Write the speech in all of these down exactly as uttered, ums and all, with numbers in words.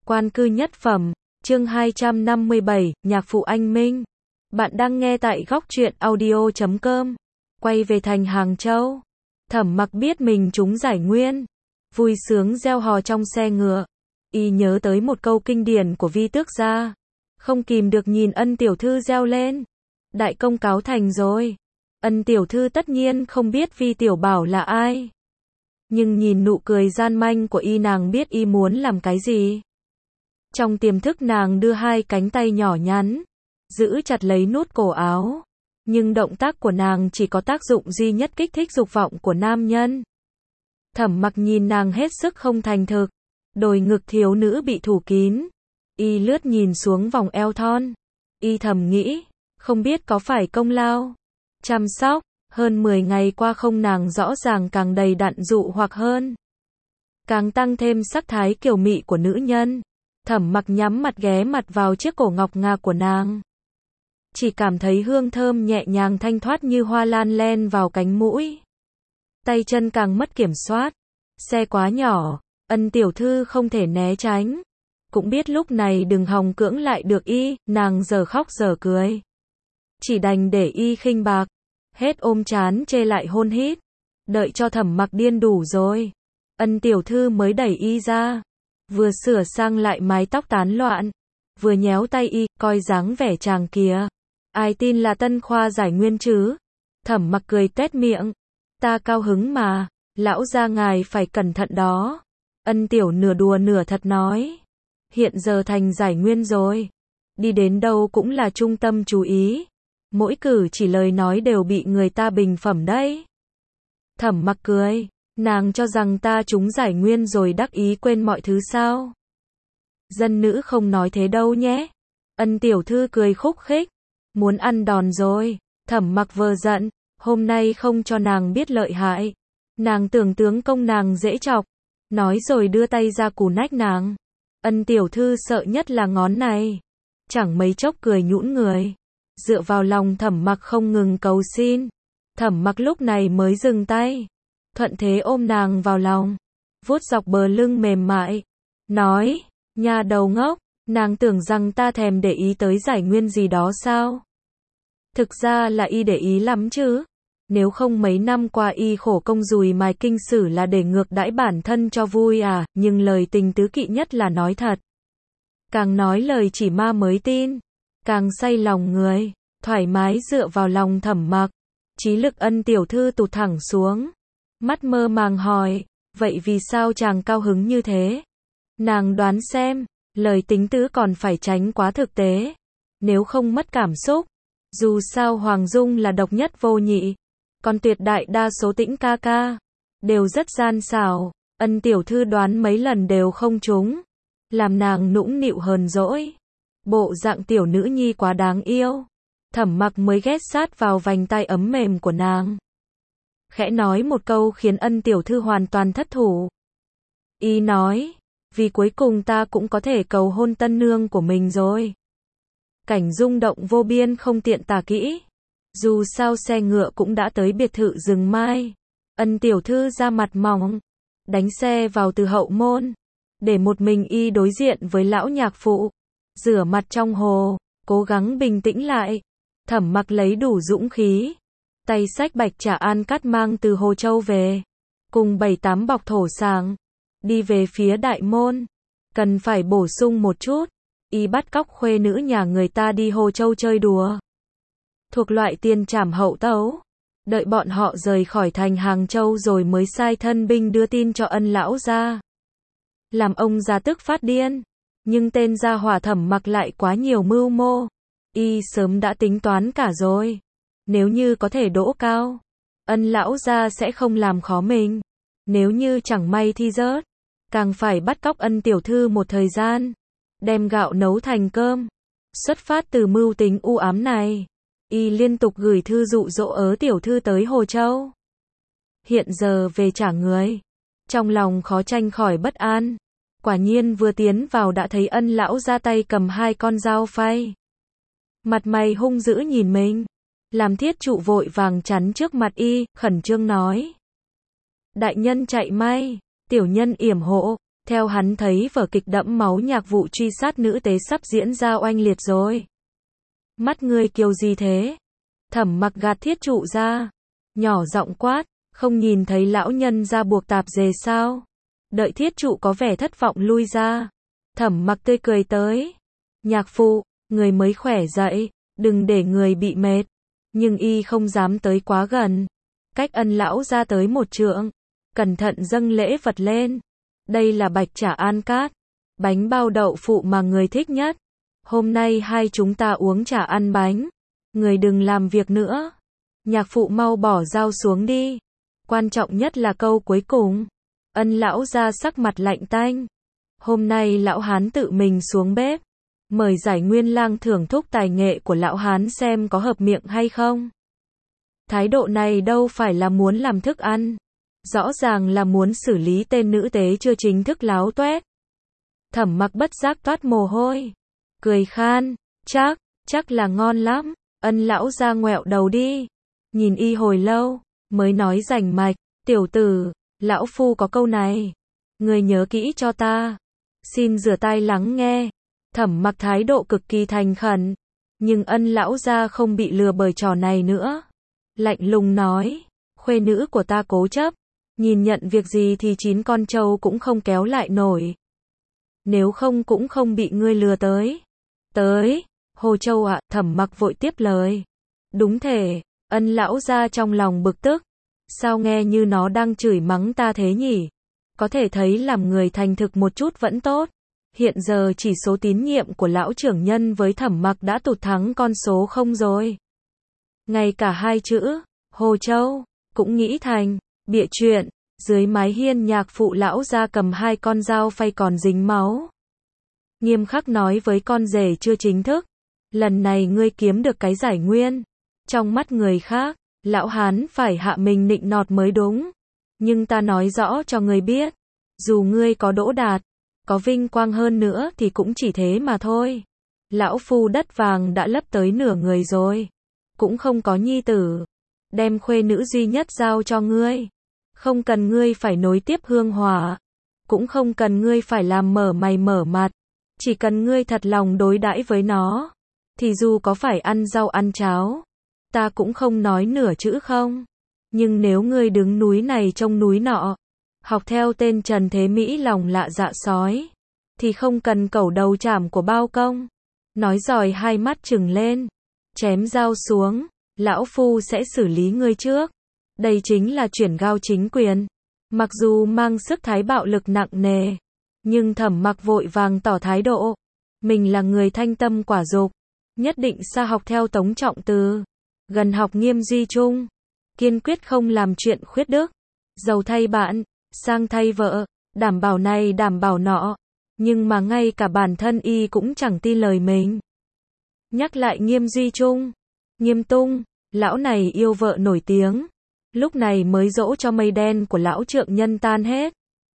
Quan cư nhất phẩm, chương hai trăm năm mươi bảy, nhạc phụ anh Minh. Bạn đang nghe tại góc truyện audio chấm com. Quay về thành Hàng Châu. Thẩm Mặc biết mình trúng giải nguyên. Vui sướng reo hò trong xe ngựa. Y nhớ tới một câu kinh điển của Vi Tước gia. Không kìm được nhìn Ân tiểu thư reo lên. Đại công cáo thành rồi. Ân tiểu thư tất nhiên không biết Vi tiểu bảo là ai. Nhưng nhìn nụ cười gian manh của y, nàng biết y muốn làm cái gì. Trong tiềm thức nàng đưa hai cánh tay nhỏ nhắn, giữ chặt lấy nút cổ áo. Nhưng động tác của nàng chỉ có tác dụng duy nhất kích thích dục vọng của nam nhân. Thẩm Mặc nhìn nàng hết sức không thành thực. Đồi ngực thiếu nữ bị thủ kín. Y lướt nhìn xuống vòng eo thon. Y thầm nghĩ, không biết có phải công lao chăm sóc. Hơn mười ngày qua không, nàng rõ ràng càng đầy đặn dụ hoặc hơn. Càng tăng thêm sắc thái kiều mị của nữ nhân. Thẩm Mặc nhắm mặt ghé mặt vào chiếc cổ ngọc ngà của nàng. Chỉ cảm thấy hương thơm nhẹ nhàng thanh thoát như hoa lan len vào cánh mũi. Tay chân càng mất kiểm soát. Xe quá nhỏ, Ân tiểu thư không thể né tránh. Cũng biết lúc này đừng hòng cưỡng lại được y, nàng giờ khóc giờ cười. Chỉ đành để y khinh bạc. Hết ôm chán chê lại hôn hít. Đợi cho Thẩm Mặc điên đủ rồi, Ân tiểu thư mới đẩy y ra. Vừa sửa sang lại mái tóc tán loạn, vừa nhéo tay y, coi dáng vẻ chàng kìa. Ai tin là tân khoa giải nguyên chứ? Thẩm Mặc cười tuét miệng. Ta cao hứng mà, lão gia ngài phải cẩn thận đó. Ân tiểu nửa đùa nửa thật nói. Hiện giờ thành giải nguyên rồi. Đi đến đâu cũng là trung tâm chú ý. Mỗi cử chỉ lời nói đều bị người ta bình phẩm đấy. Thẩm Mặc cười. Nàng cho rằng ta trúng giải nguyên rồi đắc ý quên mọi thứ sao? Dân nữ không nói thế đâu nhé. Ân tiểu thư cười khúc khích. Muốn ăn đòn rồi. Thẩm Mặc vờ giận. Hôm nay không cho nàng biết lợi hại. Nàng tưởng tướng công nàng dễ chọc. Nói rồi đưa tay ra cù nách nàng. Ân tiểu thư sợ nhất là ngón này. Chẳng mấy chốc cười nhũn người. Dựa vào lòng Thẩm Mặc không ngừng cầu xin. Thẩm Mặc lúc này mới dừng tay. Thuận thế ôm nàng vào lòng. Vuốt dọc bờ lưng mềm mại. Nói, nha đầu ngốc, nàng tưởng rằng ta thèm để ý tới giải nguyên gì đó sao? Thực ra là y để ý lắm chứ. Nếu không mấy năm qua y khổ công dùi mài kinh sử là để ngược đãi bản thân cho vui à, nhưng lời tình tứ kỵ nhất là nói thật. Càng nói lời chỉ ma mới tin. Càng say lòng người, thoải mái dựa vào lòng Thẩm Mặc. Trí lực Ân tiểu thư tụt thẳng xuống. Mắt mơ màng hỏi, vậy vì sao chàng cao hứng như thế? Nàng đoán xem, lời tính tứ còn phải tránh quá thực tế. Nếu không mất cảm xúc. Dù sao Hoàng Dung là độc nhất vô nhị. Còn tuyệt đại đa số Tĩnh ca ca đều rất gian xảo. Ân tiểu thư đoán mấy lần đều không trúng. Làm nàng nũng nịu hờn dỗi. Bộ dạng tiểu nữ nhi quá đáng yêu. Thẩm Mặc mới ghé sát vào vành tay ấm mềm của nàng. Khẽ nói một câu khiến Ân tiểu thư hoàn toàn thất thủ. Y nói, vì cuối cùng ta cũng có thể cầu hôn tân nương của mình rồi. Cảnh rung động vô biên không tiện tả kỹ. Dù sao xe ngựa cũng đã tới biệt thự rừng mai. Ân tiểu thư ra mặt mỏng, đánh xe vào từ hậu môn, để một mình y đối diện với lão nhạc phụ. Rửa mặt trong hồ, cố gắng bình tĩnh lại. Thẩm Mặc lấy đủ dũng khí. Tay xách bạch trà an cát mang từ Hồ Châu về. Cùng bảy tám bọc thổ sàng. Đi về phía đại môn. Cần phải bổ sung một chút. Y bắt cóc khuê nữ nhà người ta đi Hồ Châu chơi đùa. Thuộc loại tiền trảm hậu tấu. Đợi bọn họ rời khỏi thành Hàng Châu rồi mới sai thân binh đưa tin cho Ân lão gia. Làm ông già tức phát điên. Nhưng tên gia hỏa Thẩm Mặc lại quá nhiều mưu mô. Y sớm đã tính toán cả rồi. Nếu như có thể đỗ cao, Ân lão gia sẽ không làm khó mình. Nếu như chẳng may thi rớt, càng phải bắt cóc Ân tiểu thư một thời gian. Đem gạo nấu thành cơm. Xuất phát từ mưu tính u ám này, Y liên tục gửi thư dụ dỗ ớ tiểu thư tới Hồ Châu. Hiện giờ về trả người. Trong lòng khó tránh khỏi bất an. Quả nhiên vừa tiến vào đã thấy Ân lão ra tay cầm hai con dao phay. Mặt mày hung dữ nhìn mình. Làm thiết trụ vội vàng chắn trước mặt y, khẩn trương nói. Đại nhân chạy may, tiểu nhân yểm hộ. Theo hắn thấy vở kịch đẫm máu nhạc vụ truy sát nữ tế sắp diễn ra oanh liệt rồi. Mắt ngươi kiều gì thế? Thẩm Mặc gạt thiết trụ ra, nhỏ giọng quát, không nhìn thấy lão nhân ra buộc tạp dề sao? Đợi thiết trụ có vẻ thất vọng lui ra, Thẩm Mặc tươi cười tới. Nhạc phụ, người mới khỏe dậy, đừng để người bị mệt. Nhưng y không dám tới quá gần. Cách ân lão ra tới một trượng, cẩn thận dâng lễ vật lên. Đây là bạch chả an cát, bánh bao đậu phụ mà người thích nhất. Hôm nay hai chúng ta uống trà ăn bánh. Người đừng làm việc nữa. Nhạc phụ mau bỏ dao xuống đi. Quan trọng nhất là câu cuối cùng. Ân lão ra sắc mặt lạnh tanh. Hôm nay lão hán tự mình xuống bếp. Mời Giải Nguyên Lang thưởng thức tài nghệ của lão hán xem có hợp miệng hay không. Thái độ này đâu phải là muốn làm thức ăn. Rõ ràng là muốn xử lý tên nữ tế chưa chính thức láo toét. Thẩm Mặc bất giác toát mồ hôi. Cười khan, chắc, chắc là ngon lắm. Ân lão ra ngoẹo đầu đi. Nhìn y hồi lâu, mới nói rành mạch, tiểu tử, lão phu có câu này. Người nhớ kỹ cho ta. Xin rửa tai lắng nghe. Thẩm Mặc thái độ cực kỳ thành khẩn. Nhưng ân lão ra không bị lừa bởi trò này nữa. Lạnh lùng nói, khuê nữ của ta cố chấp. Nhìn nhận việc gì thì chín con trâu cũng không kéo lại nổi. Nếu không cũng không bị ngươi lừa tới. Tới, Hồ Châu ạ, Thẩm Mặc vội tiếp lời. Đúng thể, ân lão ra trong lòng bực tức. Sao nghe như nó đang chửi mắng ta thế nhỉ? Có thể thấy làm người thành thực một chút vẫn tốt. Hiện giờ chỉ số tín nhiệm của lão trưởng nhân với Thẩm Mặc đã tụt thắng con số không rồi. Ngay cả hai chữ, Hồ Châu, cũng nghĩ thành, bịa chuyện. Dưới mái hiên nhạc phụ lão ra cầm hai con dao phay còn dính máu. Nghiêm khắc nói với con rể chưa chính thức. Lần này ngươi kiếm được cái giải nguyên. Trong mắt người khác, lão hán phải hạ mình nịnh nọt mới đúng. Nhưng ta nói rõ cho ngươi biết. Dù ngươi có đỗ đạt, có vinh quang hơn nữa thì cũng chỉ thế mà thôi. Lão phu đất vàng đã lấp tới nửa người rồi. Cũng không có nhi tử. Đem khuê nữ duy nhất giao cho ngươi. Không cần ngươi phải nối tiếp hương hỏa. Cũng không cần ngươi phải làm mở mày mở mặt. Chỉ cần ngươi thật lòng đối đãi với nó. Thì dù có phải ăn rau ăn cháo. Ta cũng không nói nửa chữ không. Nhưng nếu ngươi đứng núi này trông núi nọ. Học theo tên Trần Thế Mỹ lòng lạ dạ sói. Thì không cần cẩu đầu chảm của bao công. Nói rồi hai mắt trừng lên. Chém dao xuống. Lão phu sẽ xử lý ngươi trước. Đây chính là chuyển giao chính quyền. Mặc dù mang sức thái bạo lực nặng nề. Nhưng Thẩm Mặc vội vàng tỏ thái độ. Mình là người thanh tâm quả dục. Nhất định xa học theo Tống Trọng Từ. Gần học nghiêm duy trung. Kiên quyết không làm chuyện khuyết đức. Giàu thay bạn, sang thay vợ. Đảm bảo này đảm bảo nọ. Nhưng mà ngay cả bản thân y cũng chẳng tin lời mình. Nhắc lại nghiêm duy trung. Nghiêm tung, lão này yêu vợ nổi tiếng. Lúc này mới dỗ cho mây đen của lão trượng nhân tan hết.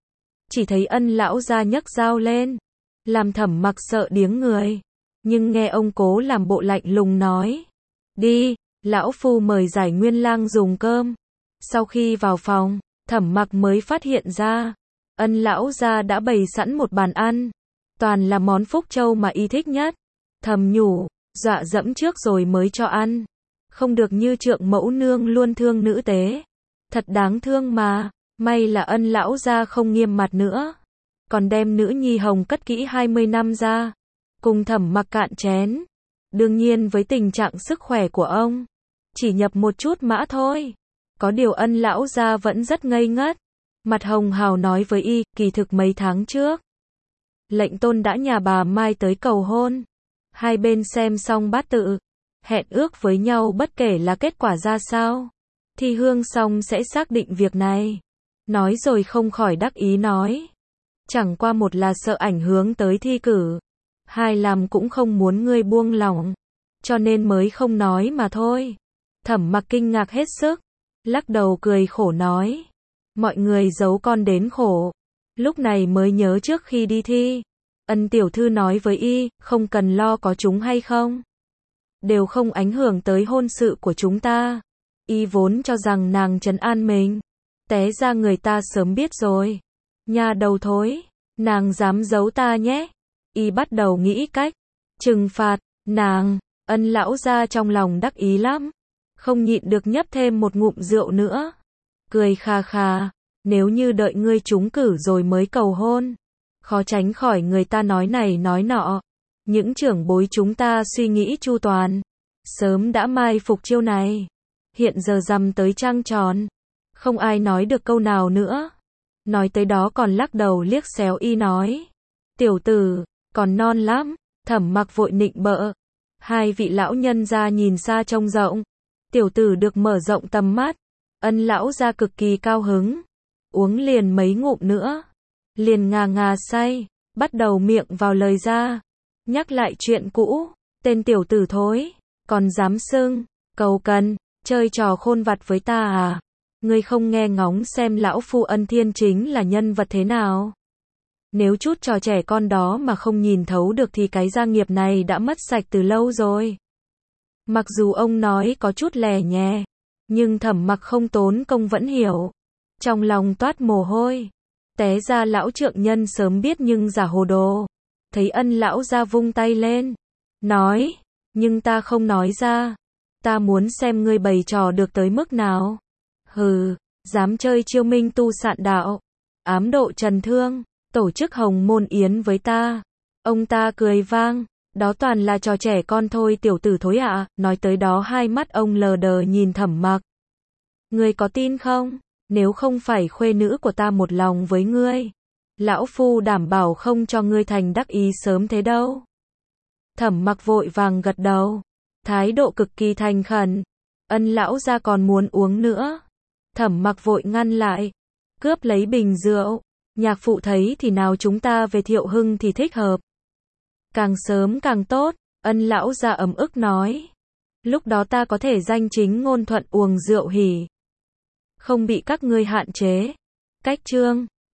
Chỉ thấy ân lão ra nhấc dao lên. Làm Thẩm Mặc sợ điếng người. Nhưng nghe ông cố làm bộ lạnh lùng nói. Đi, lão phu mời Giải Nguyên Lang dùng cơm. Sau khi vào phòng, Thẩm Mặc mới phát hiện ra. Ân lão ra đã bày sẵn một bàn ăn. Toàn là món phúc châu mà y thích nhất. Thầm nhủ, dọa dẫm trước rồi mới cho ăn. Không được như trượng mẫu nương luôn thương nữ tế. Thật đáng thương mà, may là ân lão ra không nghiêm mặt nữa. Còn đem nữ nhi hồng cất kỹ hai mươi năm ra. Cùng Thẩm Mặc cạn chén. Đương nhiên với tình trạng sức khỏe của ông. Chỉ nhập một chút mã thôi. Có điều ân lão ra vẫn rất ngây ngất. Mặt hồng hào nói với y, kỳ thực mấy tháng trước. Lệnh tôn đã nhà bà Mai tới cầu hôn. Hai bên xem xong bát tự. Hẹn ước với nhau bất kể là kết quả ra sao. Thi hương xong sẽ xác định việc này. Nói rồi không khỏi đắc ý nói. Chẳng qua một là sợ ảnh hưởng tới thi cử. Hai làm cũng không muốn ngươi buông lỏng. Cho nên mới không nói mà thôi. Thẩm Mặc kinh ngạc hết sức. Lắc đầu cười khổ nói. Mọi người giấu con đến khổ. Lúc này mới nhớ trước khi đi thi. Ân tiểu thư nói với y, không cần lo có chúng hay không. Đều không ảnh hưởng tới hôn sự của chúng ta. Y vốn cho rằng nàng trấn an mình. Té ra người ta sớm biết rồi. Nhà đầu thối. Nàng dám giấu ta nhé. Y bắt đầu nghĩ cách trừng phạt nàng. Ân lão gia trong lòng đắc ý lắm, không nhịn được nhấp thêm một ngụm rượu nữa. Cười kha kha, nếu như đợi ngươi trúng cử rồi mới cầu hôn, khó tránh khỏi người ta nói này nói nọ. Những trưởng bối chúng ta suy nghĩ chu toàn, sớm đã mai phục chiêu này. Hiện giờ rằm tới trăng tròn, không ai nói được câu nào nữa. Nói tới đó còn lắc đầu liếc xéo Y nói, tiểu tử, còn non lắm. Thẩm Mặc vội nịnh bợ. Hai vị lão nhân gia nhìn xa trông rộng, tiểu tử được mở rộng tầm mắt. Ân lão gia cực kỳ cao hứng, uống liền mấy ngụm nữa, liền ngà ngà say, bắt đầu miệng vào lời ra, nhắc lại chuyện cũ. Tên tiểu tử thối, còn dám xưng cầu cần chơi trò khôn vặt với ta à? Ngươi không nghe ngóng xem lão phu Ân Thiên chính là nhân vật thế nào? Nếu chút trò trẻ con đó mà không nhìn thấu được thì cái gia nghiệp này đã mất sạch từ lâu rồi. Mặc dù ông nói có chút lè nhè, nhưng Thẩm Mặc không tốn công vẫn hiểu. Trong lòng toát mồ hôi. Té ra lão trượng nhân sớm biết nhưng giả hồ đồ. Thấy Ân lão gia vung tay lên, nói, nhưng ta không nói ra. Ta muốn xem ngươi bày trò được tới mức nào. Hừ, dám chơi chiêu minh tu sạn đạo, ám độ trần thương, tổ chức hồng môn yến với ta. Ông ta cười vang, đó toàn là trò trẻ con thôi tiểu tử thối ạ. À. Nói tới đó hai mắt ông lờ đờ nhìn Thẩm Mặc. Ngươi có tin không? Nếu không phải khuê nữ của ta một lòng với ngươi, lão phu đảm bảo không cho ngươi thành đắc ý sớm thế đâu. Thẩm Mặc vội vàng gật đầu, thái độ cực kỳ thành khẩn. Ân lão gia còn muốn uống nữa. Thẩm Mặc vội ngăn lại, cướp lấy bình rượu. Nhạc phụ thấy thì nào chúng ta về Thiệu Hưng thì thích hợp. Càng sớm càng tốt, Ân lão gia ấm ức nói. Lúc đó ta có thể danh chính ngôn thuận uống rượu hỉ, không bị các ngươi hạn chế. Cách chương